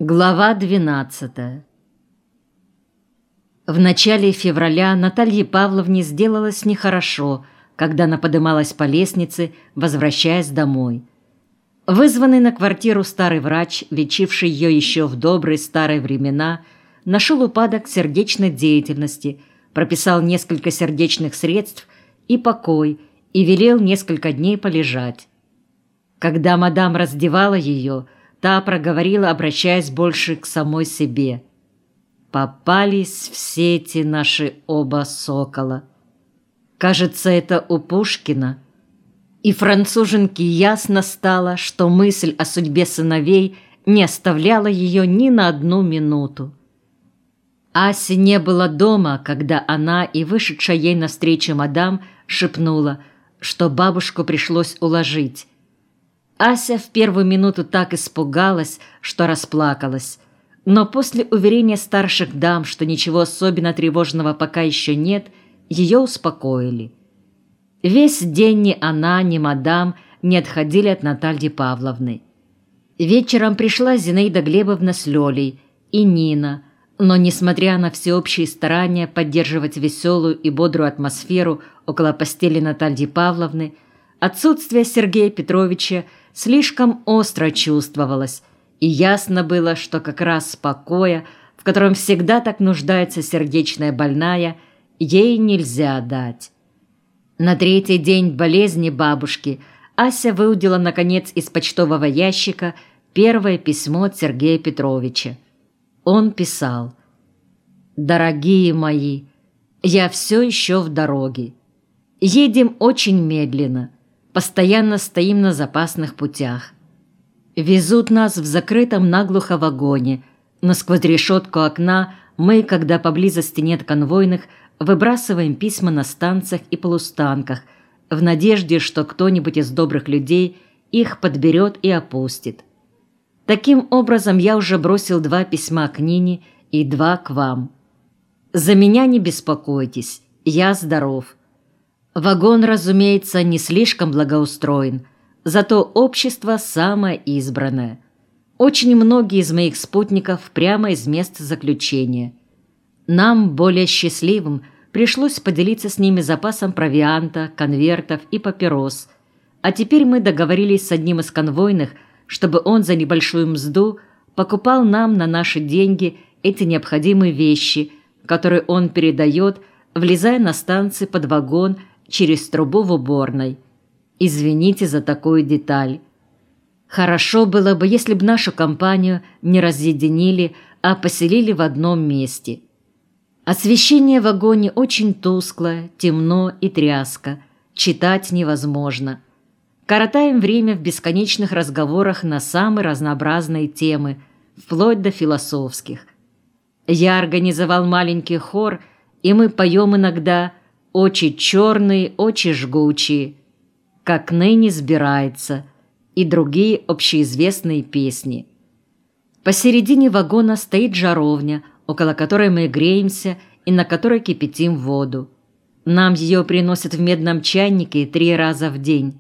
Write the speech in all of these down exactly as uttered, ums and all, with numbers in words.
Глава двенадцатая. В начале февраля Наталье Павловне сделалось нехорошо, когда она подымалась по лестнице, возвращаясь домой. Вызванный на квартиру старый врач, лечивший ее еще в добрые старые времена, нашел упадок сердечной деятельности, прописал несколько сердечных средств и покой и велел несколько дней полежать. Когда мадам раздевала ее, та проговорила, обращаясь больше к самой себе: «Попались в сети наши оба сокола. Кажется, это у Пушкина». И француженке ясно стало, что мысль о судьбе сыновей не оставляла ее ни на одну минуту. Аси не было дома, когда она и вышедшая ей навстречу мадам шепнула, что бабушку пришлось уложить. Ася в первую минуту так испугалась, что расплакалась, но после уверения старших дам, что ничего особенно тревожного пока еще нет, ее успокоили. Весь день ни она, ни мадам не отходили от Натальи Павловны. Вечером пришла Зинаида Глебовна с Лёлей и Нина, но, несмотря на всеобщие старания поддерживать веселую и бодрую атмосферу около постели Натальи Павловны, отсутствие Сергея Петровича слишком остро чувствовалось, и ясно было, что как раз покоя, в котором всегда так нуждается сердечная больная, ей нельзя дать. На третий день болезни бабушки Ася выудила, наконец, из почтового ящика первое письмо от Сергея Петровича. Он писал: «Дорогие мои, я все еще в дороге. Едем очень медленно. Постоянно стоим на запасных путях. Везут нас в закрытом наглухо вагоне, но сквозь решетку окна мы, когда поблизости нет конвойных, выбрасываем письма на станциях и полустанках в надежде, что кто-нибудь из добрых людей их подберет и опустит. Таким образом, я уже бросил два письма к Нине и два к вам. За меня не беспокойтесь, я здоров. Вагон, разумеется, не слишком благоустроен, зато общество самое избранное. Очень многие из моих спутников прямо из мест заключения. Нам, более счастливым, пришлось поделиться с ними запасом провианта, конвертов и папирос, а теперь мы договорились с одним из конвойных, чтобы он за небольшую мзду покупал нам на наши деньги эти необходимые вещи, которые он передает, влезая на станции под вагон через трубу в уборной. Извините за такую деталь. Хорошо было бы, если бы нашу компанию не разъединили, а поселили в одном месте. Освещение в вагоне очень тусклое, темно и тряска. Читать невозможно. Коротаем время в бесконечных разговорах на самые разнообразные темы, вплоть до философских. Я организовал маленький хор, и мы поем иногда «Очи черные, очи жгучие», «Как ныне сбирается» и другие общеизвестные песни. Посередине вагона стоит жаровня, около которой мы греемся и на которой кипятим воду. Нам ее приносят в медном чайнике три раза в день.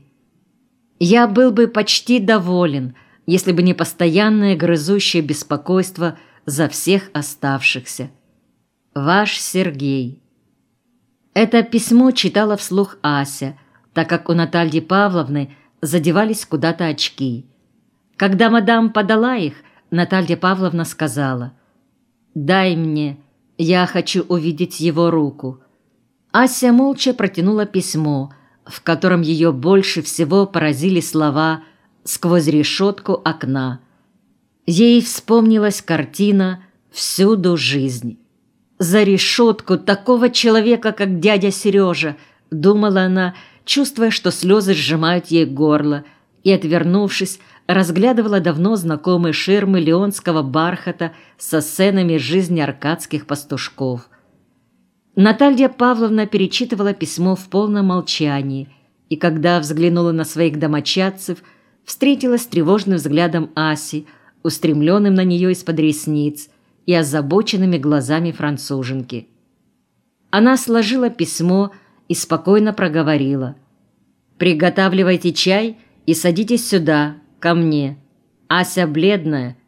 Я был бы почти доволен, если бы не постоянное грызущее беспокойство за всех оставшихся. Ваш Сергей. Это письмо читала вслух Ася, так как у Натальи Павловны задевались куда-то очки. Когда мадам подала их, Наталья Павловна сказала: «Дай мне, я хочу увидеть его руку». Ася молча протянула письмо, в котором ее больше всего поразили слова «сквозь решетку окна». Ей вспомнилась картина «Всюду жизнь». «За решетку такого человека, как дядя Сережа», — думала она, чувствуя, что слезы сжимают ей горло, и, отвернувшись, разглядывала давно знакомые ширмы леонского бархата со сценами жизни аркадских пастушков. Наталья Павловна перечитывала письмо в полном молчании, и когда взглянула на своих домочадцев, встретилась с тревожным взглядом Аси, устремленным на нее из-под ресниц, и озабоченными глазами француженки. Она сложила письмо и спокойно проговорила: «Приготавливайте чай и садитесь сюда, ко мне». Ася, бледная,